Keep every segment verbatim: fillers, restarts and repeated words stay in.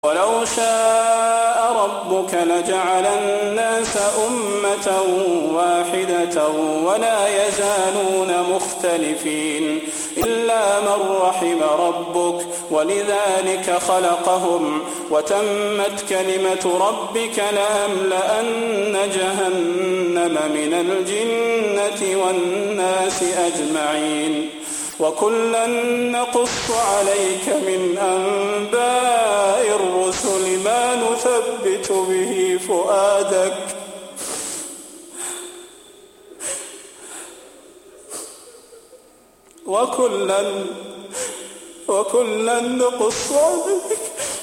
ولو شاء ربك لجعل الناس أمة واحدة ولا يزالون مختلفين إلا من رحم ربك ولذلك خلقهم وتمت كلمة ربك لأملأن جهنم من الجنة والناس أجمعين وكلا نقص عليك من أنباء الرسل ما نثبت به فؤادك وكلا وكلا نقص عليك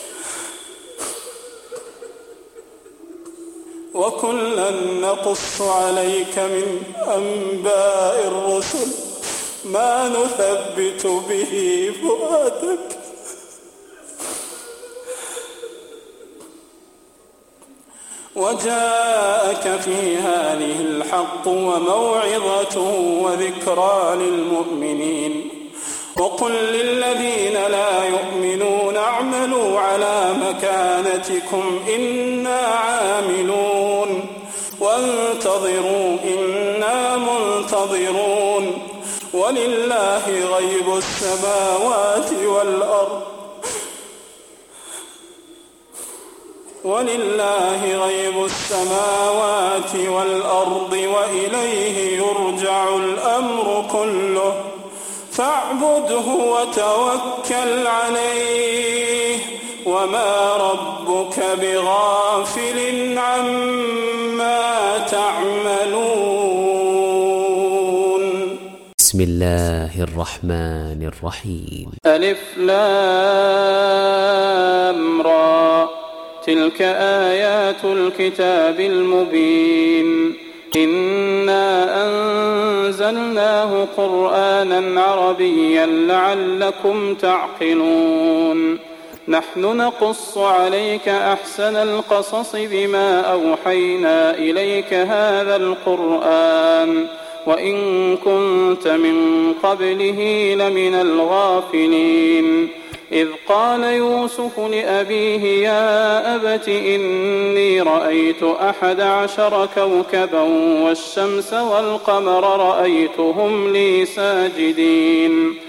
وكلا نقص عليك من أنباء الرسل ما نثبت به فؤادك وجاءك في هذه الحق وموعظة وذكرى للمؤمنين وقل للذين لا يؤمنون اعملوا على مكانتكم إنا عاملون وانتظروا إنا منتظرون ولله غيب السماوات والأرض ولله غيب السماوات والأرض وإليه يرجع الأمر كله فاعبده وتوكل عليه وما ربك بغافل عما تعملون. بسم الله الرحمن الرحيم. ألف لام را تلك آيات الكتاب المبين إنا أنزلناه قرآنا عربيا لعلكم تعقلون نحن نقص عليك أحسن القصص بما أوحينا إليك هذا القرآن وإن كنت من قبله لمن الغافلين إذ قال يوسف لأبيه يا أبت إني رأيت أحد عشر كوكبا والشمس والقمر رأيتهم لي ساجدين